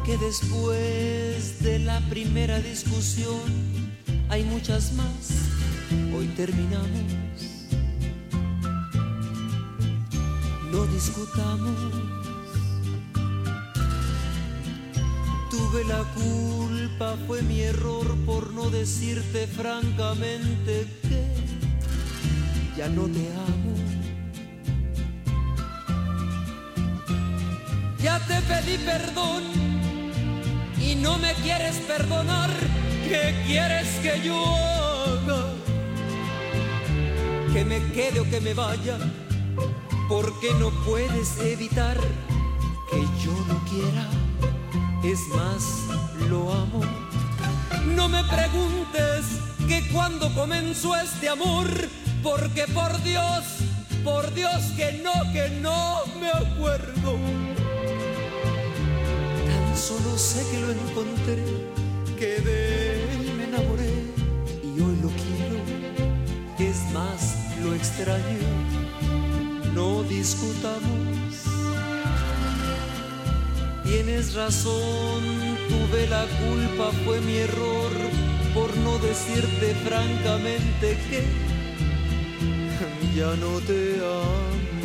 que después de la primera discusión hay muchas más. Hoy terminamos, no discutamos. Tuve la culpa, fue mi error por no decirte francamente que ya no te amo. Ya te pedí perdón y no me quieres perdonar. ¿Qué quieres que yo haga? Que me quede o que me vaya, porque no puedes evitar que yo no quiera. Es más, lo amo. No me preguntes que cuándo comenzó este amor, porque por Dios que no me acuerdo. Tan solo sé que lo encontré, que de él me enamoré y hoy lo quiero. Es más, lo extraño. No discutamos. Tienes razón, tuve la culpa, fue mi error por no decirte francamente que ya no te amo.